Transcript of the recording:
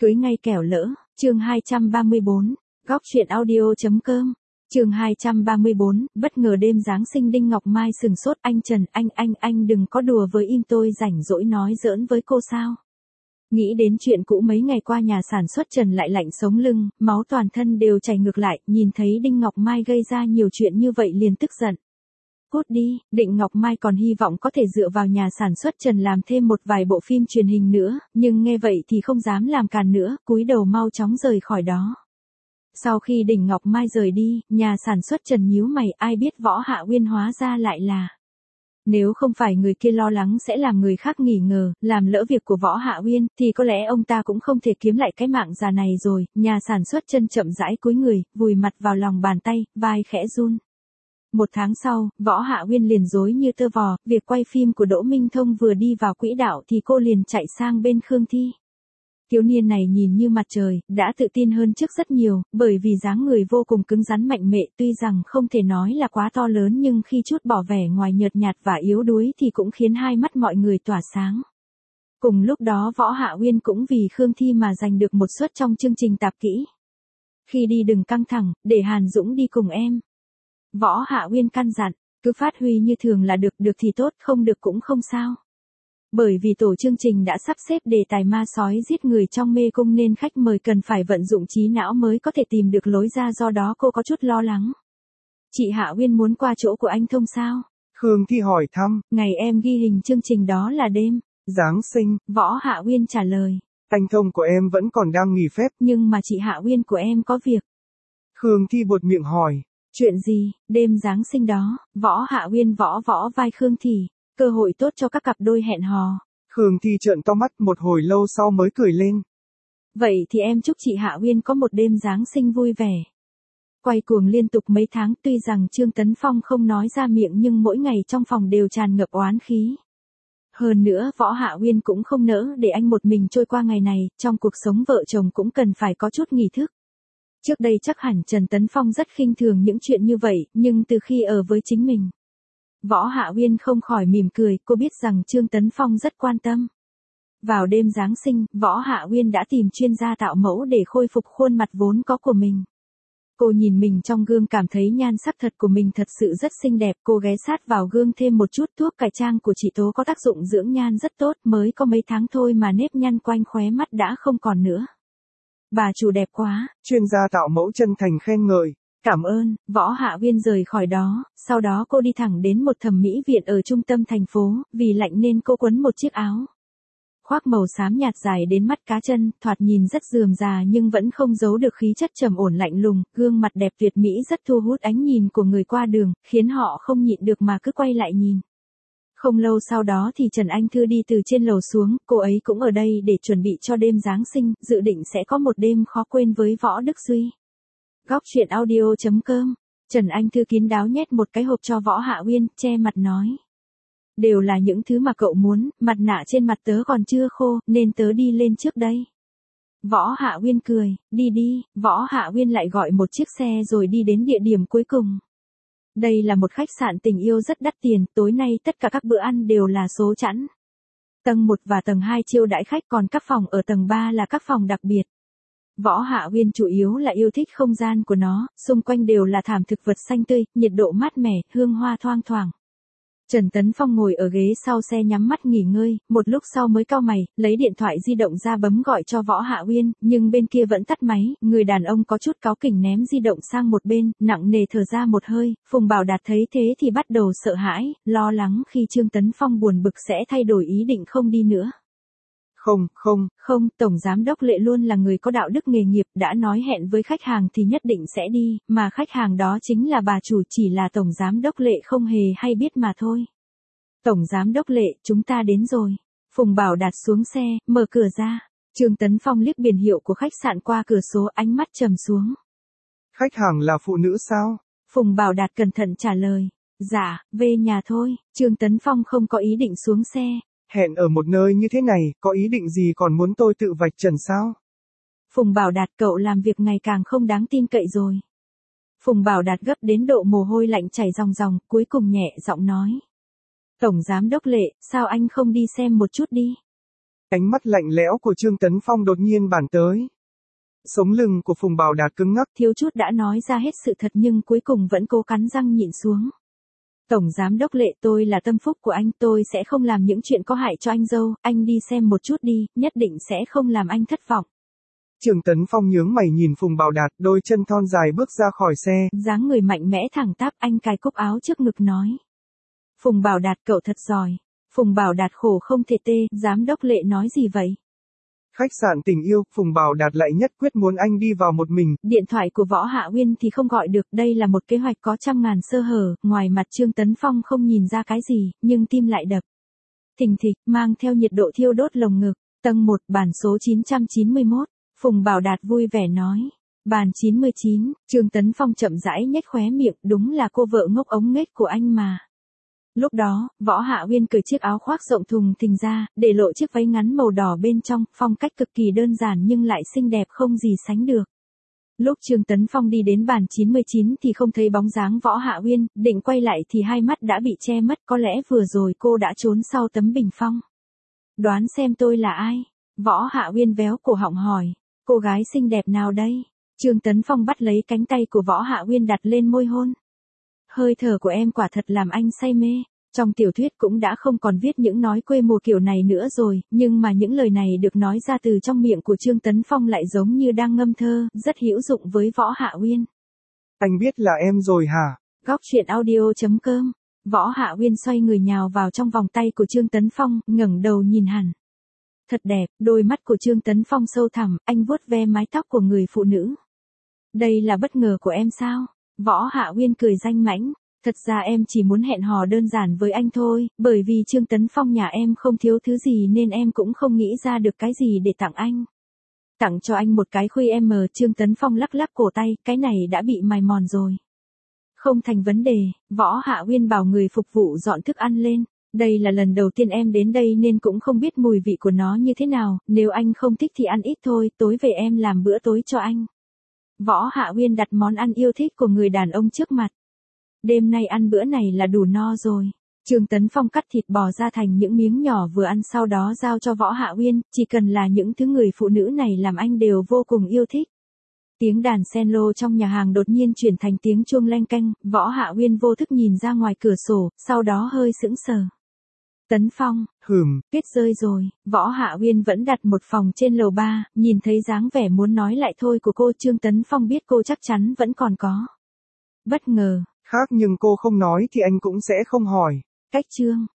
Cưới ngay kẻo lỡ, chương 234, góc chuyện audio.com. Chương 234, bất ngờ đêm Giáng sinh Đinh Ngọc Mai sừng sốt. Anh Trần, anh đừng có đùa với im, tôi rảnh rỗi nói giỡn với cô sao? Nghĩ đến chuyện cũ mấy ngày qua, nhà sản xuất Trần lại lạnh sống lưng, máu toàn thân đều chảy ngược lại, nhìn thấy Đinh Ngọc Mai gây ra nhiều chuyện như vậy liền tức giận. Cút đi. Đinh Ngọc Mai còn hy vọng có thể dựa vào nhà sản xuất Trần làm thêm một vài bộ phim truyền hình nữa, nhưng nghe vậy thì không dám làm càn nữa, cúi đầu mau chóng rời khỏi đó. Sau khi Đinh Ngọc Mai rời đi, nhà sản xuất Trần nhíu mày, ai biết Võ Hạ Uyên hóa ra lại là. Nếu không phải người kia lo lắng sẽ làm người khác nghi ngờ, làm lỡ việc của Võ Hạ Uyên, thì có lẽ ông ta cũng không thể kiếm lại cái mạng già này rồi. Nhà sản xuất Trần chậm rãi cúi người, vùi mặt vào lòng bàn tay, vai khẽ run. 1 tháng sau, Võ Hạ Uyên liền rối như tơ vò, việc quay phim của Đỗ Minh Thông vừa đi vào quỹ đạo thì cô liền chạy sang bên Khương Thi. Thiếu niên này nhìn như mặt trời, đã tự tin hơn trước rất nhiều, bởi vì dáng người vô cùng cứng rắn mạnh mẽ, tuy rằng không thể nói là quá to lớn nhưng khi chút bỏ vẻ ngoài nhợt nhạt và yếu đuối thì cũng khiến hai mắt mọi người tỏa sáng. Cùng lúc đó Võ Hạ Uyên cũng vì Khương Thi mà giành được một suất trong chương trình Tạp Kỹ. Khi đi đừng căng thẳng, để Hàn Dũng đi cùng em. Võ Hạ Uyên căn dặn, cứ phát huy như thường là được thì tốt, không được cũng không sao. Bởi vì tổ chương trình đã sắp xếp đề tài ma sói giết người trong mê cung nên khách mời cần phải vận dụng trí não mới có thể tìm được lối ra, do đó cô có chút lo lắng. Chị Hạ Uyên muốn qua chỗ của anh Thông sao? Khương Thi hỏi thăm. Ngày em ghi hình chương trình đó là đêm Giáng sinh. Võ Hạ Uyên trả lời. Anh Thông của em vẫn còn đang nghỉ phép. Nhưng mà chị Hạ Uyên của em có việc. Khương Thi buột miệng hỏi. Chuyện gì? Đêm Giáng sinh đó, Võ Hạ Uyên võ vai Khương Thi. Cơ hội tốt cho các cặp đôi hẹn hò. Khương Thi trợn to mắt, một hồi lâu sau mới cười lên. Vậy thì em chúc chị Hạ Uyên có một đêm Giáng sinh vui vẻ. Quay cuồng liên tục mấy tháng, tuy rằng Trương Tấn Phong không nói ra miệng nhưng mỗi ngày trong phòng đều tràn ngập oán khí. Hơn nữa Võ Hạ Uyên cũng không nỡ để anh một mình trôi qua ngày này, trong cuộc sống vợ chồng cũng cần phải có chút nghi thức. Trước đây chắc hẳn Trần Tấn Phong rất khinh thường những chuyện như vậy, nhưng từ khi ở với chính mình, Võ Hạ Uyên không khỏi mỉm cười, cô biết rằng Trương Tấn Phong rất quan tâm. Vào đêm Giáng sinh, Võ Hạ Uyên đã tìm chuyên gia tạo mẫu để khôi phục khuôn mặt vốn có của mình. Cô nhìn mình trong gương cảm thấy nhan sắc thật của mình thật sự rất xinh đẹp, cô ghé sát vào gương thêm một chút thuốc cải trang của chị Tố có tác dụng dưỡng nhan rất tốt, mới có mấy tháng thôi mà nếp nhăn quanh khóe mắt đã không còn nữa. Bà chủ đẹp quá. Chuyên gia tạo mẫu chân thành khen ngợi. Cảm ơn. Võ Hạ Uyên rời khỏi đó, sau đó cô đi thẳng đến một thẩm mỹ viện ở trung tâm thành phố, vì lạnh nên cô quấn một chiếc áo khoác màu xám nhạt dài đến mắt cá chân, thoạt nhìn rất rườm rà nhưng vẫn không giấu được khí chất trầm ổn lạnh lùng, gương mặt đẹp tuyệt mỹ rất thu hút ánh nhìn của người qua đường, khiến họ không nhịn được mà cứ quay lại nhìn. Không lâu sau đó thì Trần Anh Thư đi từ trên lầu xuống, cô ấy cũng ở đây để chuẩn bị cho đêm Giáng sinh, dự định sẽ có một đêm khó quên với Võ Đức Duy. Góc chuyện audio.com. Trần Anh Thư kín đáo nhét một cái hộp cho Võ Hạ Uyên, che mặt nói. Đều là những thứ mà cậu muốn, mặt nạ trên mặt tớ còn chưa khô, nên tớ đi lên trước đây. Võ Hạ Uyên cười, đi. Võ Hạ Uyên lại gọi một chiếc xe rồi đi đến địa điểm cuối cùng. Đây là một khách sạn tình yêu rất đắt tiền, tối nay tất cả các bữa ăn đều là số chẵn. Tầng 1 và tầng 2 chiêu đãi khách, còn các phòng ở tầng 3 là các phòng đặc biệt. Võ Hạ Uyên chủ yếu là yêu thích không gian của nó, xung quanh đều là thảm thực vật xanh tươi, nhiệt độ mát mẻ, hương hoa thoang thoảng. Trần Tấn Phong ngồi ở ghế sau xe nhắm mắt nghỉ ngơi, một lúc sau mới cau mày, lấy điện thoại di động ra bấm gọi cho Võ Hạ Uyên, nhưng bên kia vẫn tắt máy, người đàn ông có chút cáu kỉnh ném di động sang một bên, nặng nề thở ra một hơi. Phùng Bảo Đạt thấy thế thì bắt đầu sợ hãi, lo lắng khi Trương Tấn Phong buồn bực sẽ thay đổi ý định không đi nữa. Không, Tổng Giám đốc Lệ luôn là người có đạo đức nghề nghiệp, đã nói hẹn với khách hàng thì nhất định sẽ đi, mà khách hàng đó chính là bà chủ, chỉ là Tổng Giám đốc Lệ không hề hay biết mà thôi. Tổng Giám đốc Lệ, chúng ta đến rồi. Phùng Bảo Đạt xuống xe, mở cửa ra. Trương Tấn Phong liếc biển hiệu của khách sạn qua cửa sổ, ánh mắt trầm xuống. Khách hàng là phụ nữ sao? Phùng Bảo Đạt cẩn thận trả lời. Dạ, về nhà thôi. Trương Tấn Phong không có ý định xuống xe. Hẹn ở một nơi như thế này, có ý định gì còn muốn tôi tự vạch trần sao? Phùng Bảo Đạt, cậu làm việc ngày càng không đáng tin cậy rồi. Phùng Bảo Đạt gấp đến độ mồ hôi lạnh chảy ròng ròng, cuối cùng nhẹ giọng nói. Tổng Giám đốc Lệ, sao anh không đi xem một chút đi? Ánh mắt lạnh lẽo của Trương Tấn Phong đột nhiên bản tới. Sống lưng của Phùng Bảo Đạt cứng ngắc. Thiếu chút đã nói ra hết sự thật nhưng cuối cùng vẫn cố cắn răng nhịn xuống. Tổng giám đốc Lệ, tôi là tâm phúc của anh, tôi sẽ không làm những chuyện có hại cho anh dâu, anh đi xem một chút đi, nhất định sẽ không làm anh thất vọng. Trương Tấn Phong nhướng mày nhìn Phùng Bảo Đạt, đôi chân thon dài bước ra khỏi xe. Dáng người mạnh mẽ thẳng tắp, anh cài cúc áo trước ngực nói. Phùng Bảo Đạt, cậu thật giỏi. Phùng Bảo Đạt khổ không thể tê, giám đốc Lệ nói gì vậy? Khách sạn Tình Yêu, Phùng Bảo Đạt lại nhất quyết muốn anh đi vào một mình. Điện thoại của Võ Hạ Uyên thì không gọi được, đây là một kế hoạch có trăm ngàn sơ hở, ngoài mặt Trương Tấn Phong không nhìn ra cái gì, nhưng tim lại đập. Thình thịch, mang theo nhiệt độ thiêu đốt lồng ngực, tầng 1, bản số 991, Phùng Bảo Đạt vui vẻ nói. Bàn 99, Trương Tấn Phong chậm rãi nhếch khóe miệng, đúng là cô vợ ngốc ống nghếch của anh mà. Lúc đó, Võ Hạ Uyên cởi chiếc áo khoác rộng thùng thình ra, để lộ chiếc váy ngắn màu đỏ bên trong, phong cách cực kỳ đơn giản nhưng lại xinh đẹp không gì sánh được. Lúc Trương Tấn Phong đi đến bàn 99 thì không thấy bóng dáng Võ Hạ Uyên, định quay lại thì hai mắt đã bị che mất, có lẽ vừa rồi cô đã trốn sau tấm bình phong. Đoán xem tôi là ai? Võ Hạ Uyên véo cổ họng hỏi, cô gái xinh đẹp nào đây? Trương Tấn Phong bắt lấy cánh tay của Võ Hạ Uyên đặt lên môi hôn. Hơi thở của em quả thật làm anh say mê. Trong tiểu thuyết cũng đã không còn viết những nói quê mùa kiểu này nữa rồi, nhưng mà những lời này được nói ra từ trong miệng của Trương Tấn Phong lại giống như đang ngâm thơ, rất hữu dụng với Võ Hạ Uyên. Anh biết là em rồi hả? Góc truyện audio.com. Võ Hạ Uyên xoay người nhào vào trong vòng tay của Trương Tấn Phong, ngẩng đầu nhìn hẳn. Thật đẹp, đôi mắt của Trương Tấn Phong sâu thẳm, anh vuốt ve mái tóc của người phụ nữ. Đây là bất ngờ của em sao? Võ Hạ Uyên cười danh mãnh. Thật ra em chỉ muốn hẹn hò đơn giản với anh thôi, bởi vì Trương Tấn Phong nhà em không thiếu thứ gì nên em cũng không nghĩ ra được cái gì để tặng anh. Tặng cho anh một cái khuy em. Trương Tấn Phong lắc lắc cổ tay, cái này đã bị mài mòn rồi. Không thành vấn đề, Võ Hạ Uyên bảo người phục vụ dọn thức ăn lên. Đây là lần đầu tiên em đến đây nên cũng không biết mùi vị của nó như thế nào, nếu anh không thích thì ăn ít thôi, tối về em làm bữa tối cho anh. Võ Hạ Uyên đặt món ăn yêu thích của người đàn ông trước mặt. Đêm nay ăn bữa này là đủ no rồi. Trương Tấn Phong cắt thịt bò ra thành những miếng nhỏ vừa ăn sau đó giao cho Võ Hạ Uyên, chỉ cần là những thứ người phụ nữ này làm anh đều vô cùng yêu thích. Tiếng đàn cello trong nhà hàng đột nhiên chuyển thành tiếng chuông leng keng, Võ Hạ Uyên vô thức nhìn ra ngoài cửa sổ, sau đó hơi sững sờ. Tấn Phong, tuyết rơi rồi, Võ Hạ Uyên vẫn đặt một phòng trên lầu 3, nhìn thấy dáng vẻ muốn nói lại thôi của cô Trương Tấn Phong biết cô chắc chắn vẫn còn có. Bất ngờ. Khác nhưng cô không nói thì anh cũng sẽ không hỏi. Cách Trương.